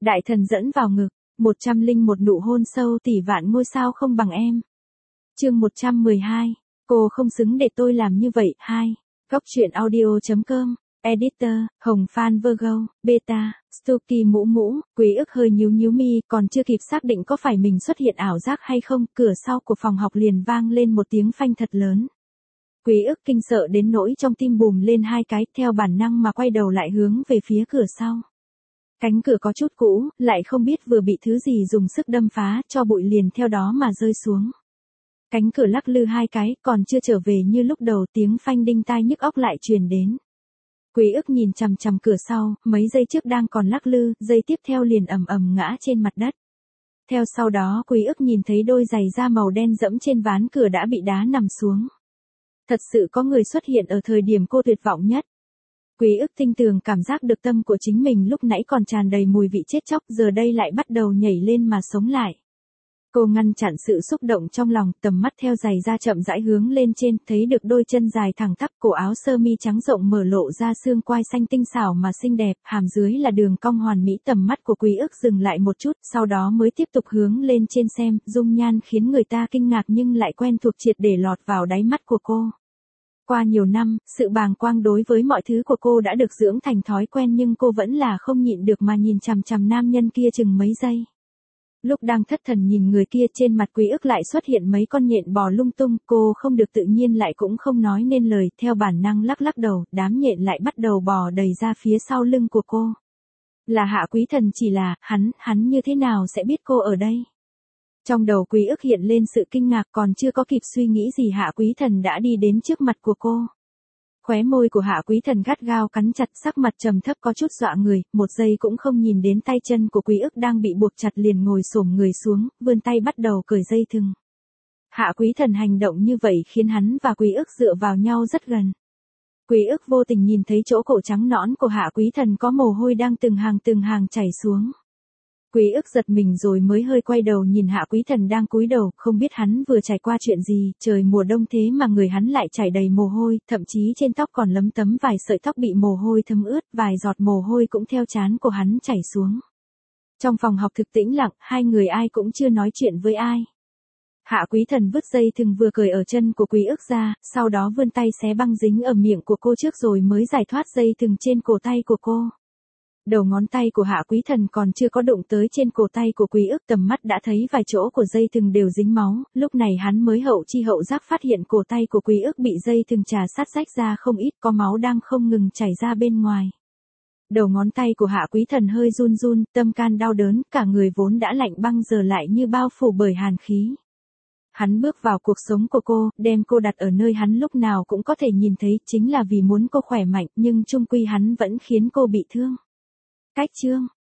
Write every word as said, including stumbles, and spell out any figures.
Đại thần dẫn vào ngực, một trăm linh một nụ hôn sâu tỷ vạn ngôi sao không bằng em. Chương một trăm mười hai, cô không xứng để tôi làm như vậy. Hai, Góc truyện audio chấm com, Editor, Hồng Phan Virgo, Beta, Stucky mũ mũ, Quý ức hơi nhíu nhíu mi, còn chưa kịp xác định có phải mình xuất hiện ảo giác hay không, cửa sau của phòng học liền vang lên một tiếng phanh thật lớn. Quý ức kinh sợ đến nỗi trong tim bùm lên hai cái, theo bản năng mà quay đầu lại hướng về phía cửa sau. Cánh cửa có chút cũ, lại không biết vừa bị thứ gì dùng sức đâm phá, cho bụi liền theo đó mà rơi xuống. Cánh cửa lắc lư hai cái, còn chưa trở về như lúc đầu, tiếng phanh đinh tai nhức óc lại truyền đến. Quý ức nhìn chằm chằm cửa sau, mấy giây trước đang còn lắc lư, giây tiếp theo liền ầm ầm ngã trên mặt đất. Theo sau đó Quý ức nhìn thấy đôi giày da màu đen dẫm trên ván cửa đã bị đá nằm xuống. Thật sự có người xuất hiện ở thời điểm cô tuyệt vọng nhất. Quý ức tinh tường cảm giác được tâm của chính mình lúc nãy còn tràn đầy mùi vị chết chóc, giờ đây lại bắt đầu nhảy lên mà sống lại. Cô ngăn chặn sự xúc động trong lòng, tầm mắt theo giày da chậm rãi hướng lên trên, thấy được đôi chân dài thẳng tắp, cổ áo sơ mi trắng rộng mở lộ ra xương quai xanh tinh xảo mà xinh đẹp, hàm dưới là đường cong hoàn mỹ. Tầm mắt của Quý ức dừng lại một chút, sau đó mới tiếp tục hướng lên trên xem, dung nhan khiến người ta kinh ngạc nhưng lại quen thuộc triệt để lọt vào đáy mắt của cô. Qua nhiều năm, sự bàng quang đối với mọi thứ của cô đã được dưỡng thành thói quen nhưng cô vẫn là không nhịn được mà nhìn chằm chằm nam nhân kia chừng mấy giây. Lúc đang thất thần nhìn người kia, trên mặt Quý ức lại xuất hiện mấy con nhện bò lung tung, cô không được tự nhiên lại cũng không nói nên lời, theo bản năng lắc lắc đầu, đám nhện lại bắt đầu bò đầy ra phía sau lưng của cô. Là Hạ Quý Thần, chỉ là, hắn, hắn như thế nào sẽ biết cô ở đây? Trong đầu Quý ức hiện lên sự kinh ngạc, còn chưa có kịp suy nghĩ gì Hạ Quý Thần đã đi đến trước mặt của cô. Khóe môi của Hạ Quý Thần gắt gao cắn chặt, sắc mặt trầm thấp có chút dọa người, một giây cũng không nhìn đến tay chân của Quý ức đang bị buộc chặt liền ngồi xổm người xuống, vươn tay bắt đầu cởi dây thừng. Hạ Quý Thần hành động như vậy khiến hắn và Quý ức dựa vào nhau rất gần. Quý ức vô tình nhìn thấy chỗ cổ trắng nõn của Hạ Quý Thần có mồ hôi đang từng hàng từng hàng chảy xuống. Quý ức giật mình rồi mới hơi quay đầu nhìn Hạ Quý Thần đang cúi đầu, không biết hắn vừa trải qua chuyện gì, trời mùa đông thế mà người hắn lại chảy đầy mồ hôi, thậm chí trên tóc còn lấm tấm vài sợi tóc bị mồ hôi thấm ướt, vài giọt mồ hôi cũng theo trán của hắn chảy xuống. Trong phòng học thực tĩnh lặng, hai người ai cũng chưa nói chuyện với ai. Hạ Quý Thần vứt dây thừng vừa cởi ở chân của Quý ức ra, sau đó vươn tay xé băng dính ở miệng của cô trước rồi mới giải thoát dây thừng trên cổ tay của cô. Đầu ngón tay của Hạ Quý Thần còn chưa có đụng tới trên cổ tay của Quý ức, tầm mắt đã thấy vài chỗ của dây thừng đều dính máu, lúc này hắn mới hậu chi hậu giác phát hiện cổ tay của Quý ức bị dây thừng trà sát rách ra không ít, có máu đang không ngừng chảy ra bên ngoài. Đầu ngón tay của Hạ Quý Thần hơi run run, tâm can đau đớn, cả người vốn đã lạnh băng giờ lại như bao phủ bởi hàn khí. Hắn bước vào cuộc sống của cô, đem cô đặt ở nơi hắn lúc nào cũng có thể nhìn thấy, chính là vì muốn cô khỏe mạnh, nhưng chung quy hắn vẫn khiến cô bị thương. Cách chương